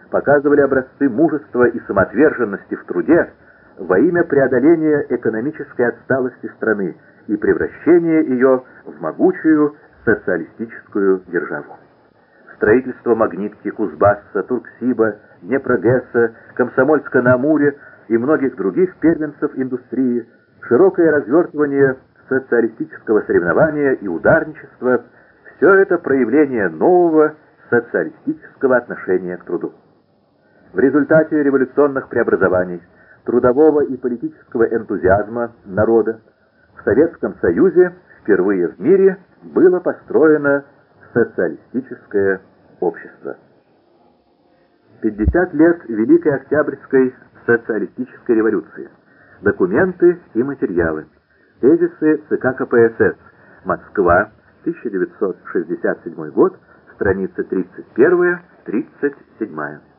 показывали образцы мужества и самоотверженности в труде во имя преодоления экономической отсталости страны и превращения ее в могучую социалистическую державу. Строительство Магнитки, Кузбасса, Турксиба, Днепрогэса, Комсомольска-на-Амуре и многих других первенцев индустрии, широкое развертывание социалистического соревнования и ударничества – все это проявление нового социалистического отношения к труду. В результате революционных преобразований, трудового и политического энтузиазма народа в Советском Союзе впервые в мире было построено социалистическое общество. 50 лет Великой Октябрьской социалистической революции. Документы и материалы. Тезисы ЦК КПСС. Москва, 1967 год, страницы 31-37.